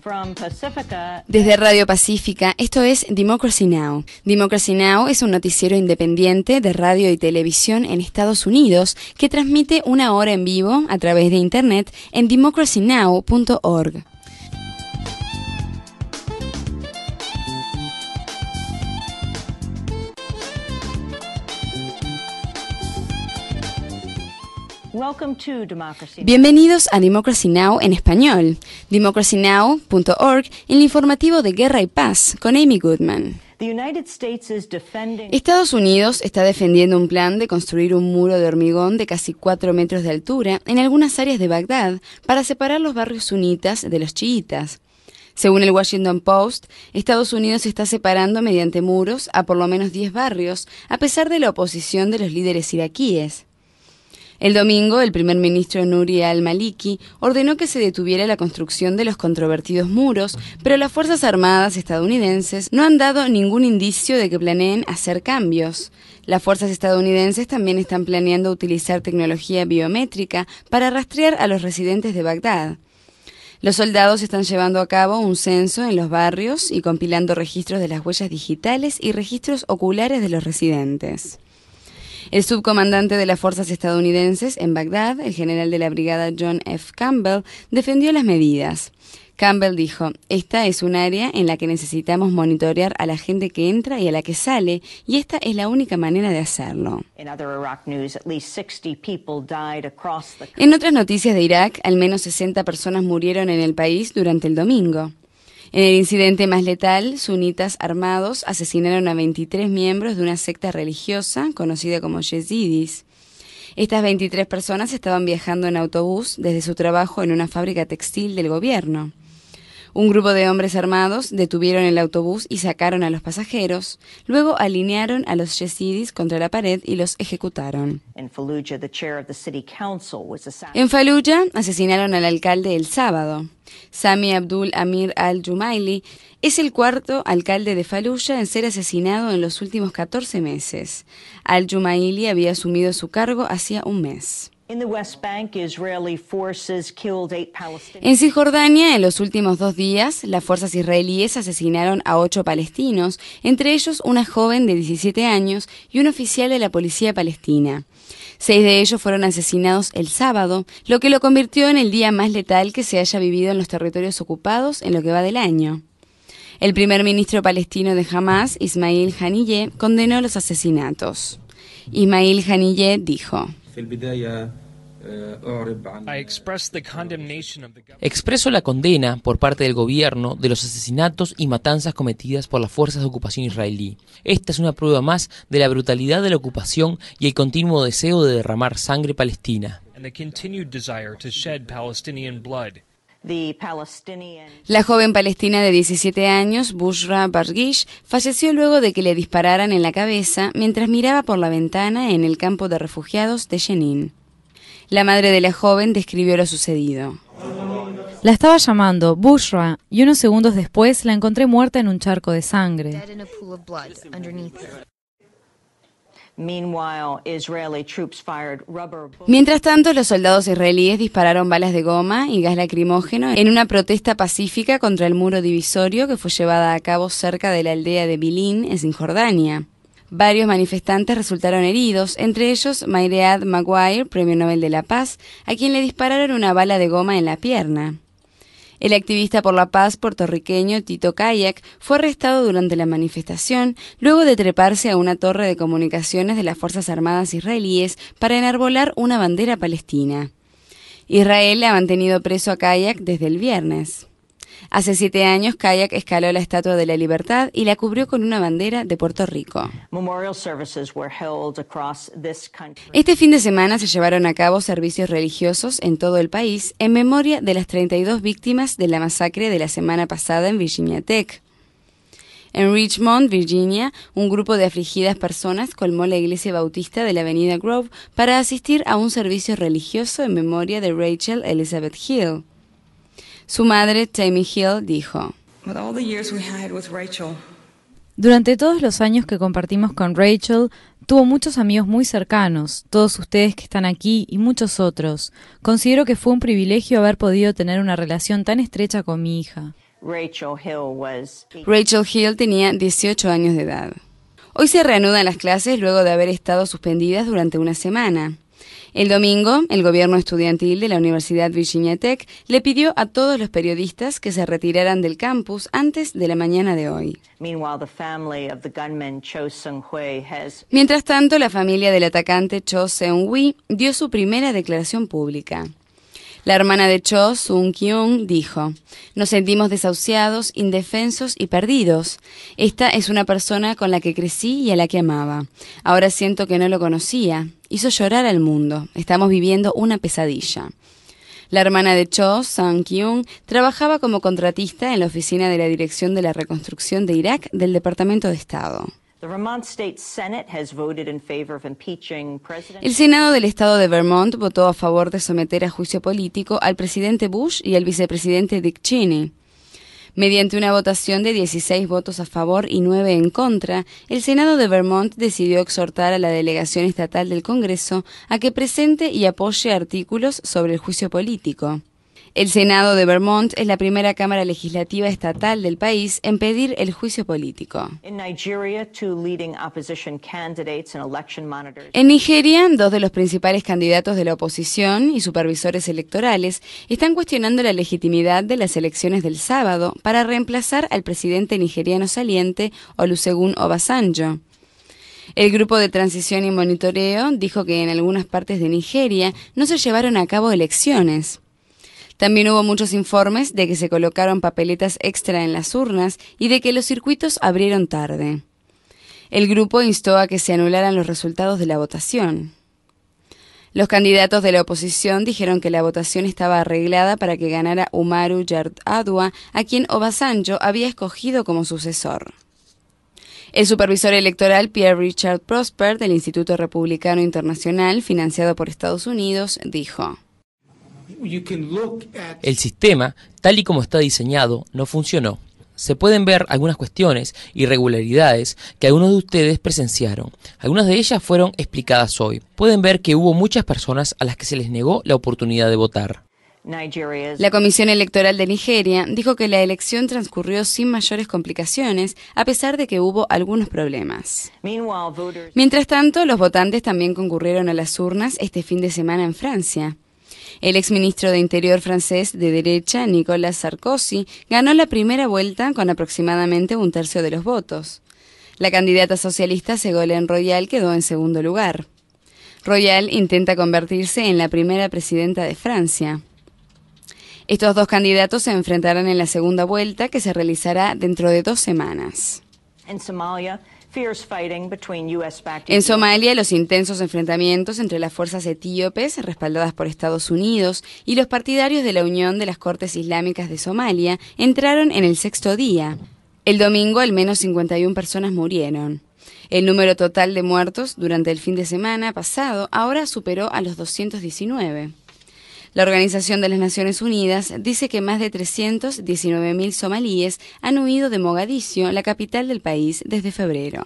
Desde Radio Pacífica, esto es Democracy Now! Democracy Now! Es un noticiero independiente de radio y televisión en Estados Unidos que transmite una hora en vivo a través de Internet en democracynow.org. Bienvenidos a Democracy Now! En español, democracynow.org, el informativo de Guerra y Paz, con Amy Goodman. Estados Unidos está defendiendo un plan de construir un muro de hormigón de casi 4 metros de altura en algunas áreas de Bagdad para separar los barrios sunitas de los chiitas. Según el Washington Post, Estados Unidos está separando mediante muros a por lo menos 10 barrios, a pesar de la oposición de los líderes iraquíes. El domingo, el primer ministro Nouri al-Maliki ordenó que se detuviera la construcción de los controvertidos muros, pero las Fuerzas Armadas estadounidenses no han dado ningún indicio de que planeen hacer cambios. Las fuerzas estadounidenses también están planeando utilizar tecnología biométrica para rastrear a los residentes de Bagdad. Los soldados están llevando a cabo un censo en los barrios y compilando registros de las huellas digitales y registros oculares de los residentes. El subcomandante de las fuerzas estadounidenses en Bagdad, el general de la brigada John F. Campbell, defendió las medidas. Campbell dijo: "Esta es un área en la que necesitamos monitorear a la gente que entra y a la que sale, y esta es la única manera de hacerlo". En otras noticias de Irak, al menos 60 personas murieron en el país durante el domingo. En el incidente más letal, sunitas armados asesinaron a 23 miembros de una secta religiosa conocida como yezidis. Estas 23 personas estaban viajando en autobús desde su trabajo en una fábrica textil del gobierno. Un grupo de hombres armados detuvieron el autobús y sacaron a los pasajeros. Luego alinearon a los yezidis contra la pared y los ejecutaron. En Fallujah asesinaron al alcalde el sábado. Sami Abdul Amir al-Jumaili es el cuarto alcalde de Fallujah en ser asesinado en los últimos 14 meses. Al-Jumaili había asumido su cargo hacía un mes. En Cisjordania, en los últimos 2 días, las fuerzas israelíes asesinaron a 8 palestinos, entre ellos una joven de 17 años y un oficial de la policía palestina. 6 de ellos fueron asesinados el sábado, lo que lo convirtió en el día más letal que se haya vivido en los territorios ocupados en lo que va del año. El primer ministro palestino de Hamás, Ismail Haniyeh, condenó los asesinatos. Ismail Haniyeh dijo: Expreso la condena por parte del gobierno de los asesinatos y matanzas cometidas por las fuerzas de ocupación israelí. Esta es una prueba más de la brutalidad de la ocupación y el continuo deseo de derramar sangre palestina. La joven palestina de 17 años, Bushra Barghish, falleció luego de que le dispararan en la cabeza mientras miraba por la ventana en el campo de refugiados de Jenin. La madre de la joven describió lo sucedido. La estaba llamando Bushra y unos segundos después la encontré muerta en un charco de sangre. Mientras tanto, los soldados israelíes dispararon balas de goma y gas lacrimógeno en una protesta pacífica contra el muro divisorio que fue llevada a cabo cerca de la aldea de Bilin, en Cisjordania. Varios manifestantes resultaron heridos, entre ellos Mairead Maguire, Premio Nobel de la Paz, a quien le dispararon una bala de goma en la pierna. El activista por la paz puertorriqueño Tito Kayak fue arrestado durante la manifestación luego de treparse a una torre de comunicaciones de las Fuerzas Armadas israelíes para enarbolar una bandera palestina. Israel ha mantenido preso a Kayak desde el viernes. Hace 7 años, Kayak escaló la Estatua de la Libertad y la cubrió con una bandera de Puerto Rico. Este fin de semana se llevaron a cabo servicios religiosos en todo el país en memoria de las 32 víctimas de la masacre de la semana pasada en Virginia Tech. En Richmond, Virginia, un grupo de afligidas personas colmó la iglesia bautista de la avenida Grove para asistir a un servicio religioso en memoria de Rachel Elizabeth Hill. Su madre, Tammy Hill, dijo: Durante todos los años que compartimos con Rachel, tuvo muchos amigos muy cercanos, todos ustedes que están aquí y muchos otros. Considero que fue un privilegio haber podido tener una relación tan estrecha con mi hija. Rachel Hill tenía 18 años de edad. Hoy se reanudan las clases luego de haber estado suspendidas durante una semana. El domingo, el gobierno estudiantil de la Universidad Virginia Tech le pidió a todos los periodistas que se retiraran del campus antes de la mañana de hoy. Mientras tanto, la familia del atacante Cho Seung-hui dio su primera declaración pública. La hermana de Cho, Sung Kyung, dijo: "Nos sentimos desahuciados, indefensos y perdidos. Esta es una persona con la que crecí y a la que amaba. Ahora siento que no lo conocía. Hizo llorar al mundo. Estamos viviendo una pesadilla". La hermana de Cho, Sung Kyung, trabajaba como contratista en la oficina de la Dirección de la Reconstrucción de Irak del Departamento de Estado. El Senado del Estado de Vermont votó a favor de someter a juicio político al presidente Bush y al vicepresidente Dick Cheney. Mediante una votación de 16 votos a favor y 9 en contra, el Senado de Vermont decidió exhortar a la delegación estatal del Congreso a que presente y apoye artículos sobre el juicio político. El Senado de Vermont es la primera cámara legislativa estatal del país en pedir el juicio político. En Nigeria, dos de los principales candidatos de la oposición y supervisores electorales están cuestionando la legitimidad de las elecciones del sábado para reemplazar al presidente nigeriano saliente Olusegun Obasanjo. El grupo de transición y monitoreo dijo que en algunas partes de Nigeria no se llevaron a cabo elecciones. También hubo muchos informes de que se colocaron papeletas extra en las urnas y de que los circuitos abrieron tarde. El grupo instó a que se anularan los resultados de la votación. Los candidatos de la oposición dijeron que la votación estaba arreglada para que ganara Umaru Yar'Adua, a quien Obasanjo había escogido como sucesor. El supervisor electoral Pierre Richard Prosper del Instituto Republicano Internacional, financiado por Estados Unidos, dijo: "El sistema, tal y como está diseñado, no funcionó. Se pueden ver algunas cuestiones, irregularidades, que algunos de ustedes presenciaron. Algunas de ellas fueron explicadas hoy. Pueden ver que hubo muchas personas a las que se les negó la oportunidad de votar". La Comisión Electoral de Nigeria dijo que la elección transcurrió sin mayores complicaciones, a pesar de que hubo algunos problemas. Mientras tanto, los votantes también concurrieron a las urnas este fin de semana en Francia. El exministro de Interior francés de derecha, Nicolas Sarkozy, ganó la primera vuelta con aproximadamente un tercio de los votos. La candidata socialista Ségolène Royal quedó en segundo lugar. Royal intenta convertirse en la primera presidenta de Francia. Estos dos candidatos se enfrentarán en la segunda vuelta, que se realizará dentro de 2 semanas. En Somalia, los intensos enfrentamientos entre las fuerzas etíopes, respaldadas por Estados Unidos, y los partidarios de la Unión de las Cortes Islámicas de Somalia entraron en el 6º día. El domingo, al menos 51 personas murieron. El número total de muertos durante el fin de semana pasado ahora superó a los 219. La Organización de las Naciones Unidas dice que más de 319.000 somalíes han huido de Mogadiscio, la capital del país, desde febrero.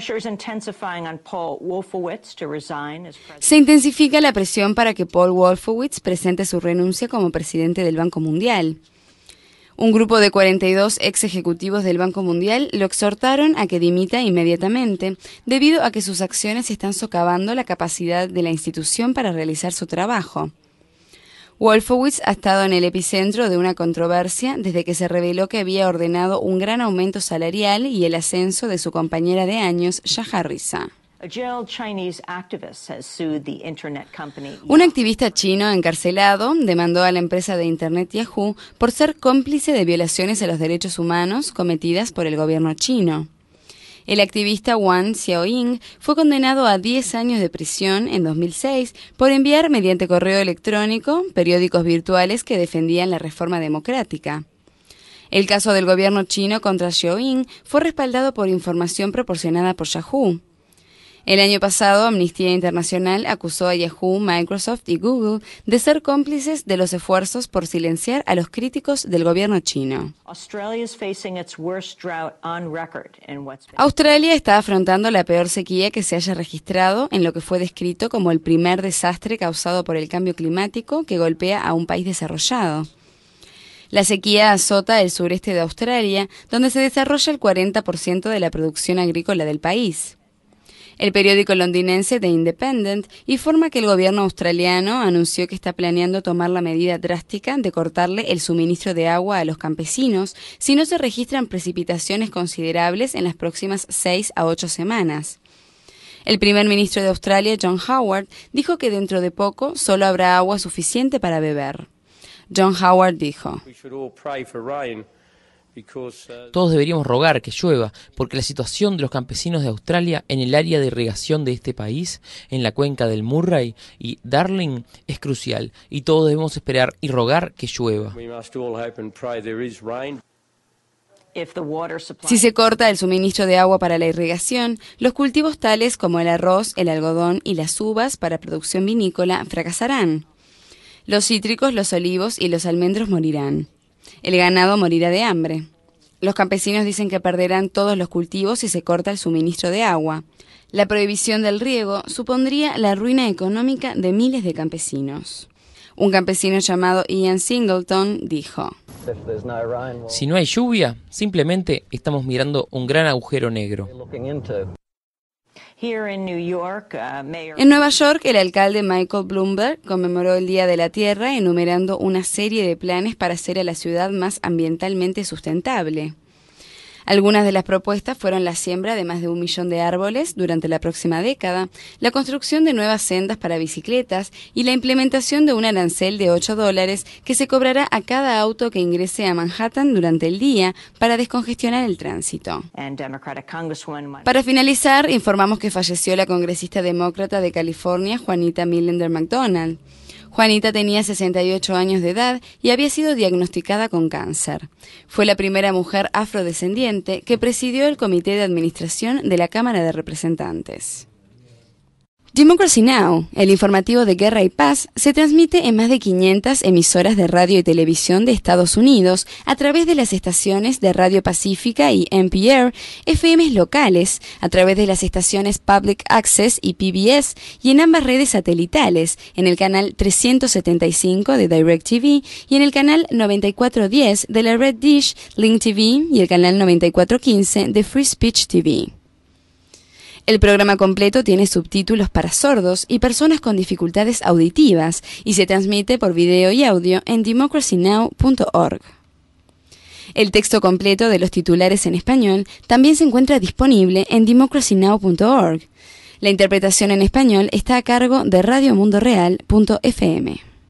Se intensifica la presión para que Paul Wolfowitz presente su renuncia como presidente del Banco Mundial. Un grupo de 42 ex ejecutivos del Banco Mundial lo exhortaron a que dimita inmediatamente, debido a que sus acciones están socavando la capacidad de la institución para realizar su trabajo. Wolfowitz ha estado en el epicentro de una controversia desde que se reveló que había ordenado un gran aumento salarial y el ascenso de su compañera de años, Shahar Risa. Un activista chino encarcelado demandó a la empresa de Internet Yahoo por ser cómplice de violaciones a los derechos humanos cometidas por el gobierno chino. El activista Wang Xiaoying fue condenado a 10 años de prisión en 2006 por enviar mediante correo electrónico periódicos virtuales que defendían la reforma democrática. El caso del gobierno chino contra Xiaoying fue respaldado por información proporcionada por Yahoo. El año pasado, Amnistía Internacional acusó a Yahoo, Microsoft y Google de ser cómplices de los esfuerzos por silenciar a los críticos del gobierno chino. Australia está afrontando la peor sequía que se haya registrado en lo que fue descrito como el primer desastre causado por el cambio climático que golpea a un país desarrollado. La sequía azota el sureste de Australia, donde se desarrolla el 40% de la producción agrícola del país. El periódico londinense The Independent informa que el gobierno australiano anunció que está planeando tomar la medida drástica de cortarle el suministro de agua a los campesinos si no se registran precipitaciones considerables en las próximas 6 a 8 semanas. El primer ministro de Australia, John Howard, dijo que dentro de poco solo habrá agua suficiente para beber. John Howard dijo: todos deberíamos rogar que llueva, porque la situación de los campesinos de Australia en el área de irrigación de este país, en la cuenca del Murray y Darling, es crucial, y todos debemos esperar y rogar que llueva. Si se corta el suministro de agua para la irrigación, los cultivos tales como el arroz, el algodón y las uvas para producción vinícola fracasarán. Los cítricos, los olivos y los almendros morirán. El ganado morirá de hambre. Los campesinos dicen que perderán todos los cultivos si se corta el suministro de agua. La prohibición del riego supondría la ruina económica de miles de campesinos. Un campesino llamado Ian Singleton dijo: si no hay lluvia, simplemente estamos mirando un gran agujero negro. En Nueva York, el alcalde Michael Bloomberg conmemoró el Día de la Tierra enumerando una serie de planes para hacer a la ciudad más ambientalmente sustentable. Algunas de las propuestas fueron la siembra de más de 1 millón de árboles durante la próxima década, la construcción de nuevas sendas para bicicletas y la implementación de un arancel de $8 que se cobrará a cada auto que ingrese a Manhattan durante el día para descongestionar el tránsito. Para finalizar, informamos que falleció la congresista demócrata de California, Juanita Millender McDonald. Juanita tenía 68 años de edad y había sido diagnosticada con cáncer. Fue la primera mujer afrodescendiente que presidió el comité de administración de la Cámara de Representantes. Democracy Now!, el informativo de Guerra y Paz, se transmite en más de 500 emisoras de radio y televisión de Estados Unidos a través de las estaciones de Radio Pacífica y NPR, FMs locales, a través de las estaciones Public Access y PBS y en ambas redes satelitales, en el canal 375 de DirecTV y en el canal 9410 de la Red Dish, Link TV y el canal 9415 de Free Speech TV. El programa completo tiene subtítulos para sordos y personas con dificultades auditivas y se transmite por video y audio en democracynow.org. El texto completo de los titulares en español también se encuentra disponible en democracynow.org. La interpretación en español está a cargo de radiomundoreal.fm.